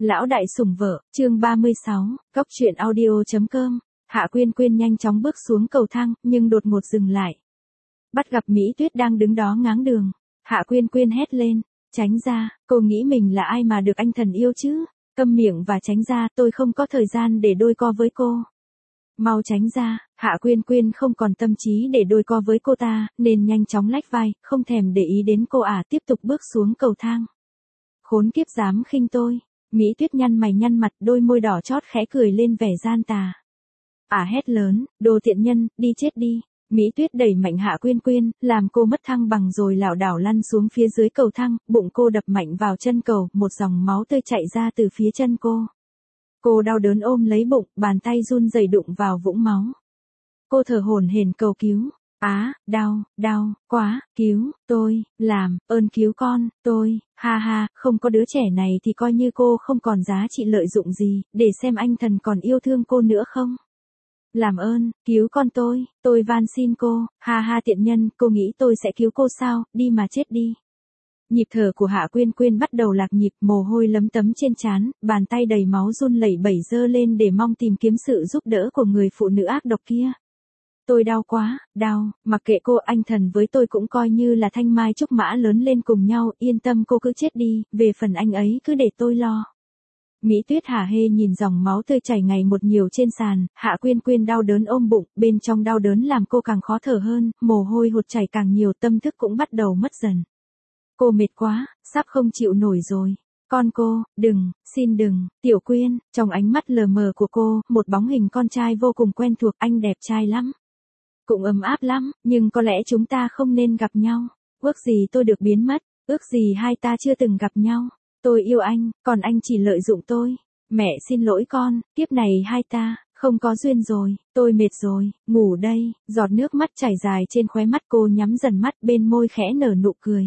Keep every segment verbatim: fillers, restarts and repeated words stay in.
Lão đại sủng vợ, chương ba mươi sáu, Cóc truyện audio.com. Hạ Quyên Quyên nhanh chóng bước xuống cầu thang, nhưng đột ngột dừng lại. Bắt gặp Mỹ Tuyết đang đứng đó ngáng đường. Hạ Quyên Quyên hét lên, tránh ra, cô nghĩ mình là ai mà được anh thần yêu chứ? Câm miệng và tránh ra, tôi không có thời gian để đôi co với cô. Mau tránh ra, Hạ Quyên Quyên không còn tâm trí để đôi co với cô ta, nên nhanh chóng lách vai, không thèm để ý đến cô ả tiếp tục bước xuống cầu thang. Khốn kiếp dám khinh tôi. Mỹ Tuyết nhăn mày nhăn mặt, đôi môi đỏ chót khẽ cười lên vẻ gian tà. Ả hét lớn, đồ tiện nhân, đi chết đi. Mỹ Tuyết đẩy mạnh Hạ Quyên Quyên, làm cô mất thăng bằng rồi lảo đảo lăn xuống phía dưới cầu thang, bụng cô đập mạnh vào chân cầu, một dòng máu tươi chảy ra từ phía chân cô. Cô đau đớn ôm lấy bụng, bàn tay run rẩy đụng vào vũng máu. Cô thở hổn hển cầu cứu. Á, đau, đau, quá, cứu, tôi, làm, ơn cứu con, tôi, ha ha, không có đứa trẻ này thì coi như cô không còn giá trị lợi dụng gì, để xem anh thần còn yêu thương cô nữa không. Làm ơn, cứu con tôi, tôi van xin cô, ha ha tiện nhân, cô nghĩ tôi sẽ cứu cô sao, đi mà chết đi. Nhịp thở của Hạ Quyên Quyên bắt đầu lạc nhịp, mồ hôi lấm tấm trên trán, bàn tay đầy máu run lẩy bẩy giơ lên để mong tìm kiếm sự giúp đỡ của người phụ nữ ác độc kia. Tôi đau quá, đau, mặc kệ cô, anh thần với tôi cũng coi như là thanh mai trúc mã lớn lên cùng nhau, yên tâm cô cứ chết đi, về phần anh ấy cứ để tôi lo. Mỹ Tuyết hả hê nhìn dòng máu tươi chảy ngày một nhiều trên sàn, Hạ Quyên Quyên đau đớn ôm bụng, bên trong đau đớn làm cô càng khó thở hơn, mồ hôi hột chảy càng nhiều, tâm thức cũng bắt đầu mất dần. Cô mệt quá, sắp không chịu nổi rồi. Con cô, đừng, xin đừng, Tiểu Quyên, trong ánh mắt lờ mờ của cô, một bóng hình con trai vô cùng quen thuộc, anh đẹp trai lắm. Cũng ấm áp lắm, nhưng có lẽ chúng ta không nên gặp nhau. Ước gì tôi được biến mất, ước gì hai ta chưa từng gặp nhau. Tôi yêu anh, còn anh chỉ lợi dụng tôi. Mẹ xin lỗi con, kiếp này hai ta, không có duyên rồi, tôi mệt rồi, ngủ đây. Giọt nước mắt chảy dài trên khóe mắt, cô nhắm dần mắt, bên môi khẽ nở nụ cười.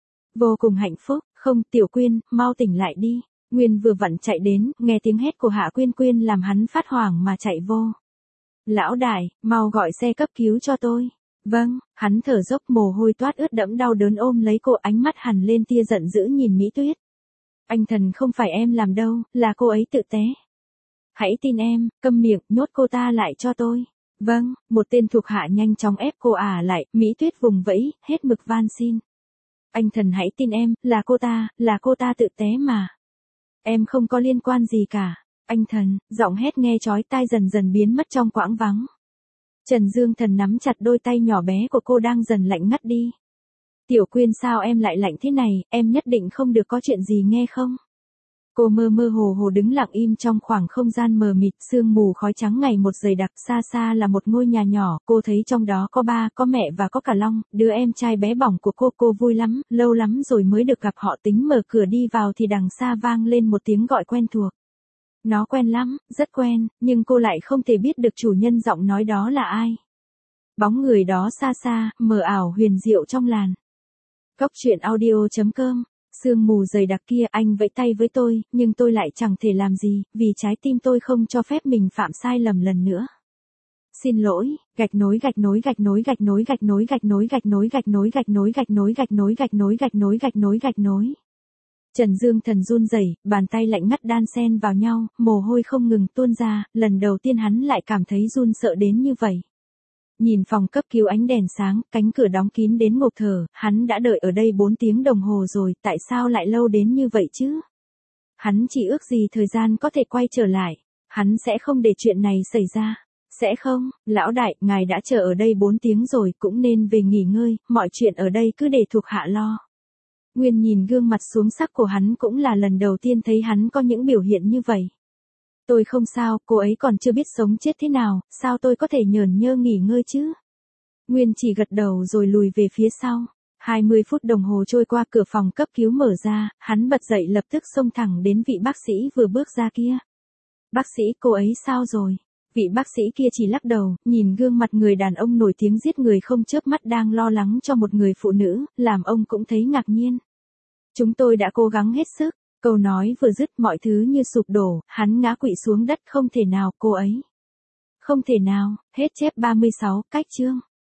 Vô cùng hạnh phúc, không, Tiểu Quyên, mau tỉnh lại đi. Nguyên vừa vặn chạy đến, nghe tiếng hét của Hạ Quyên Quyên làm hắn phát hoảng mà chạy vô. Lão đại, mau gọi xe cấp cứu cho tôi. Vâng, hắn thở dốc, mồ hôi toát ướt đẫm đau đớn ôm lấy cô, ánh mắt hằn lên tia giận dữ nhìn Mỹ Tuyết. Anh thần không phải em làm đâu, là cô ấy tự té. Hãy tin em, câm miệng, nhốt cô ta lại cho tôi. Vâng, một tên thuộc hạ nhanh chóng ép cô ả lại, Mỹ Tuyết vùng vẫy, hết mực van xin. Anh thần hãy tin em, là cô ta, là cô ta tự té mà. Em không có liên quan gì cả. Anh thần, giọng hét nghe chói tai dần dần biến mất trong quãng vắng. Trần Dương Thần nắm chặt đôi tay nhỏ bé của cô đang dần lạnh ngắt đi. Tiểu Quyên sao em lại lạnh thế này, em nhất định không được có chuyện gì nghe không? Cô mơ mơ hồ hồ đứng lặng im trong khoảng không gian mờ mịt, sương mù khói trắng ngày một dày đặc, xa xa là một ngôi nhà nhỏ, cô thấy trong đó có ba, có mẹ và có cả Long, đứa em trai bé bỏng của cô, cô vui lắm, lâu lắm rồi mới được gặp họ, tính mở cửa đi vào thì đằng xa vang lên một tiếng gọi quen thuộc. Nó quen lắm, rất quen, nhưng cô lại không thể biết được chủ nhân giọng nói đó là ai. Bóng người đó xa xa, mờ ảo huyền diệu trong làn. Cóc truyện audio.com. Sương mù dày đặc kia, anh vẫy tay với tôi, nhưng tôi lại chẳng thể làm gì, vì trái tim tôi không cho phép mình phạm sai lầm lần nữa. Xin lỗi, gạch nối gạch nối gạch nối gạch nối gạch nối gạch nối gạch nối gạch nối gạch nối gạch nối gạch nối gạch nối gạch nối gạch nối gạch nối. Trần Dương Thần run rẩy, bàn tay lạnh ngắt đan xen vào nhau, mồ hôi không ngừng tuôn ra, lần đầu tiên hắn lại cảm thấy run sợ đến như vậy. Nhìn phòng cấp cứu ánh đèn sáng, cánh cửa đóng kín đến ngộp thở, hắn đã đợi ở đây bốn tiếng đồng hồ rồi, tại sao lại lâu đến như vậy chứ? Hắn chỉ ước gì thời gian có thể quay trở lại, hắn sẽ không để chuyện này xảy ra. Sẽ không, lão đại, ngài đã chờ ở đây bốn tiếng rồi, cũng nên về nghỉ ngơi, mọi chuyện ở đây cứ để thuộc hạ lo. Nguyên nhìn gương mặt xuống sắc của hắn, cũng là lần đầu tiên thấy hắn có những biểu hiện như vậy. Tôi không sao, cô ấy còn chưa biết sống chết thế nào, sao tôi có thể nhởn nhơ nghỉ ngơi chứ? Nguyên chỉ gật đầu rồi lùi về phía sau. hai mươi phút đồng hồ trôi qua, cửa phòng cấp cứu mở ra, hắn bật dậy lập tức xông thẳng đến vị bác sĩ vừa bước ra kia. Bác sĩ, cô ấy sao rồi? Vị bác sĩ kia chỉ lắc đầu, nhìn gương mặt người đàn ông nổi tiếng giết người không chớp mắt đang lo lắng cho một người phụ nữ, làm ông cũng thấy ngạc nhiên. Chúng tôi đã cố gắng hết sức. Câu nói vừa dứt, mọi thứ như sụp đổ, hắn ngã quỵ xuống đất, không thể nào, cô ấy. Không thể nào, hết chép ba mươi sáu, cách chương.